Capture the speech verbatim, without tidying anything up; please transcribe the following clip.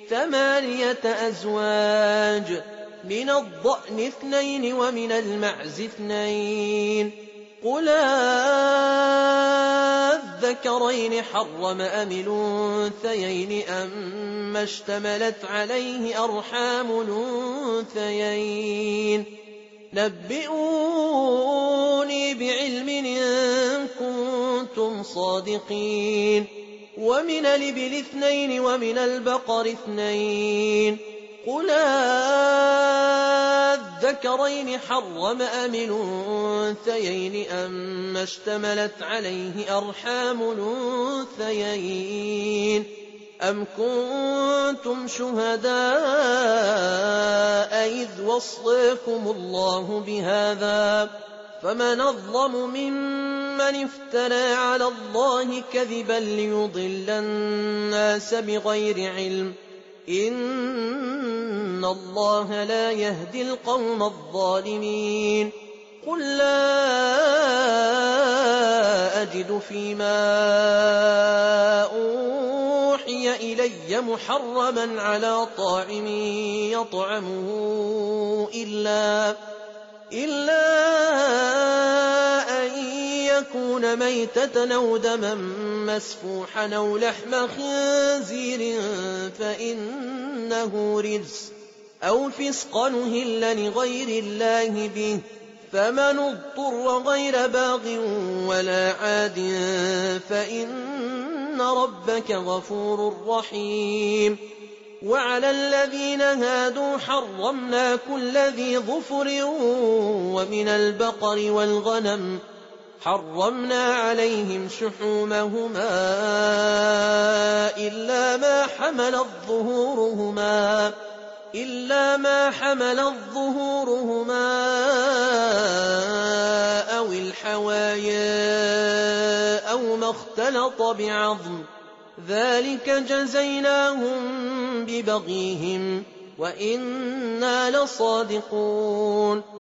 ثمانية أزواج، من الضأن اثنين ومن المعز اثنين، قل أذكرين حرم أم الأنثيين أما اشتملت عليه أرحام الأنثيين، نبئوني بعلم إن كنتم صادقين. ومن الإبل اثنين ومن البقر اثنين، قل أذكرين حرم أم الأنثيين أما اشتملت عليه أرحام الأنثيين، أم كنتم شهداء إذ وصيكم الله بهذا، فمن أظلم ممن افترى على الله كذبا ليضل الناس بغير علم، إن الله لا يهدي القوم الظالمين. قل لا أجد فيما أوحي إلي محرما على طاعم يطعمه إلا إلا أن يكون ميتة أو دما مسفوحا أو لحم خنزير فإنه رجس، أو فسقا أهل لغير الله به، فمن اضطر غير باغ ولا عاد فإن ربك غفور رحيم. وعلى الذين هادوا حرمنا كل ذي ظفر، ومن البقر والغنم حرمنا عليهم شحومهما إلا ما حملت ظهورهما إلا ما حملت ظهورهما أو الحوايا أو ما اختلط بعظم، ذلك جزيناهم ببغيهم وإنا لصادقون.